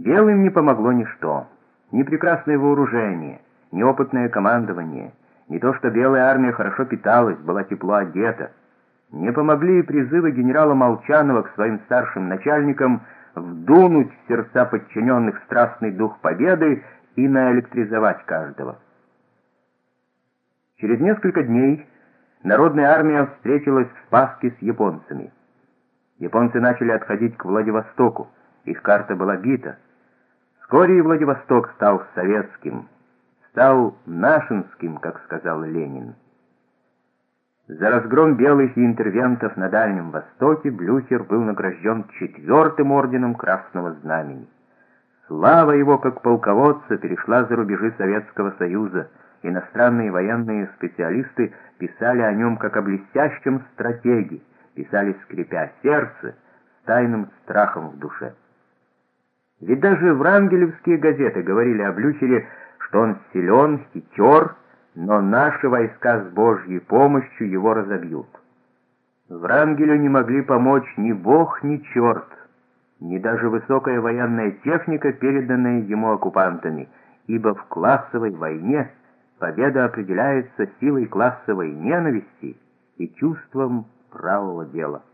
Белым не помогло ничто. Ни прекрасное вооружение, ни опытное командование, ни то, что белая армия хорошо питалась, была тепло одета. Не помогли и призывы генерала Молчанова к своим старшим начальникам вдунуть в сердца подчиненных страстный дух победы и наэлектризовать каждого. Через несколько дней Народная армия встретилась в Спасске с японцами. Японцы начали отходить к Владивостоку, их карта была бита. Вскоре и Владивосток стал советским, стал нашинским, как сказал Ленин. За разгром белых и интервентов на Дальнем Востоке Блюхер был награжден 4-м орденом Красного Знамени. Слава его как полководца перешла за рубежи Советского Союза. Иностранные военные специалисты писали о нем как о блестящем стратеге, писали скрипя сердце, с тайным страхом в душе. Ведь даже врангелевские газеты говорили о Блюхере, что он силен, хитер, но наши войска с Божьей помощью его разобьют. Врангелю не могли помочь ни бог, ни черт, ни даже высокая военная техника, переданная ему оккупантами, ибо в классовой войне победа определяется силой классовой ненависти и чувством правого дела.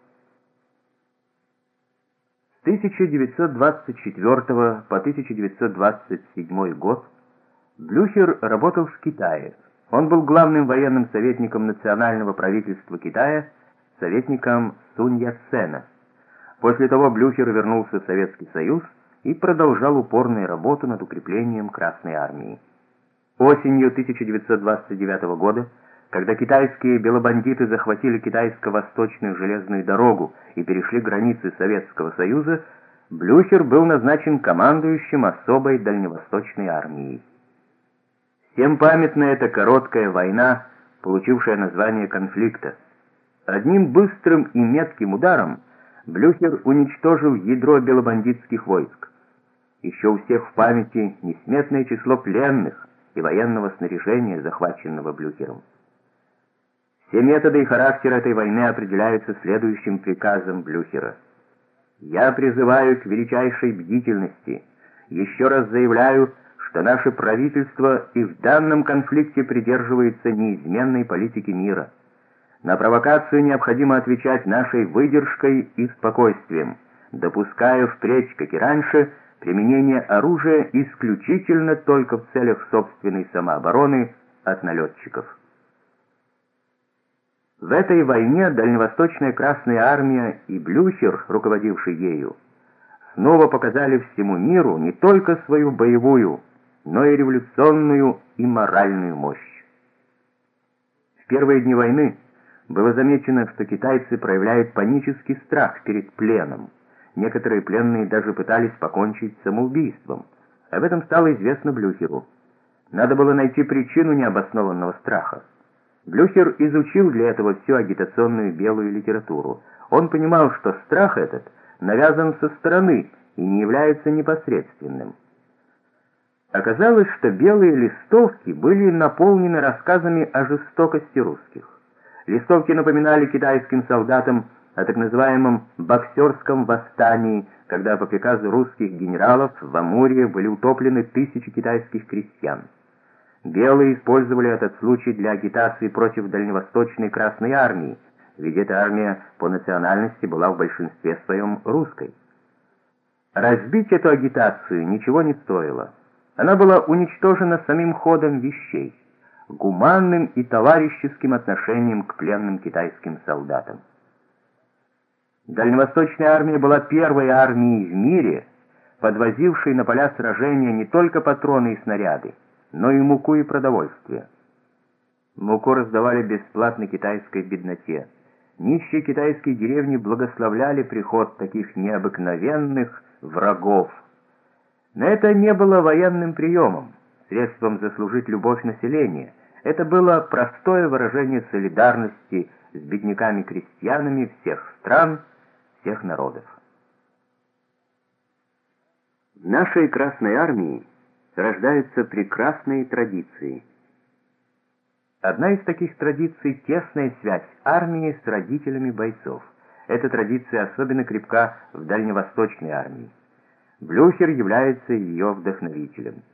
С 1924 по 1927 год Блюхер работал в Китае. Он был главным военным советником национального правительства Китая, советником Сунь Яцена. После того Блюхер вернулся в Советский Союз и продолжал упорную работу над укреплением Красной армии. Осенью 1929 года, когда китайские белобандиты захватили китайско-восточную железную дорогу и перешли границы Советского Союза, Блюхер был назначен командующим особой дальневосточной армией. Всем памятна эта короткая война, получившая название конфликта. Одним быстрым и метким ударом Блюхер уничтожил ядро белобандитских войск. Еще у всех в памяти несметное число пленных и военного снаряжения, захваченного Блюхером. Все методы и характер этой войны определяются следующим приказом Блюхера. «Я призываю к величайшей бдительности. Еще раз заявляю, что наше правительство и в данном конфликте придерживается неизменной политики мира. На провокацию необходимо отвечать нашей выдержкой и спокойствием, допуская впредь, как и раньше, применение оружия исключительно только в целях собственной самообороны от налетчиков». В этой войне Дальневосточная Красная Армия и Блюхер, руководивший ею, снова показали всему миру не только свою боевую, но и революционную и моральную мощь. В первые дни войны было замечено, что китайцы проявляют панический страх перед пленом. Некоторые пленные даже пытались покончить самоубийством. Об этом стало известно Блюхеру. Надо было найти причину необоснованного страха. Блюхер изучил для этого всю агитационную белую литературу. Он понимал, что страх этот навязан со стороны и не является непосредственным. Оказалось, что белые листовки были наполнены рассказами о жестокости русских. Листовки напоминали китайским солдатам о так называемом боксерском восстании, когда по приказу русских генералов в Амуре были утоплены тысячи китайских крестьян. Белые использовали этот случай для агитации против Дальневосточной Красной Армии, ведь эта армия по национальности была в большинстве своем русской. Разбить эту агитацию ничего не стоило. Она была уничтожена самим ходом вещей, гуманным и товарищеским отношением к пленным китайским солдатам. Дальневосточная армия была первой армией в мире, подвозившей на поля сражения не только патроны и снаряды, но и муку и продовольствие. Муку раздавали бесплатно китайской бедноте. Нищие китайские деревни благословляли приход таких необыкновенных врагов. Но это не было военным приемом, средством заслужить любовь населения. Это было простое выражение солидарности с бедняками-крестьянами всех стран, всех народов. В нашей Красной Армии рождаются прекрасные традиции. Одна из таких традиций — тесная связь армии с родителями бойцов. Эта традиция особенно крепка в Дальневосточной армии. Блюхер является ее вдохновителем.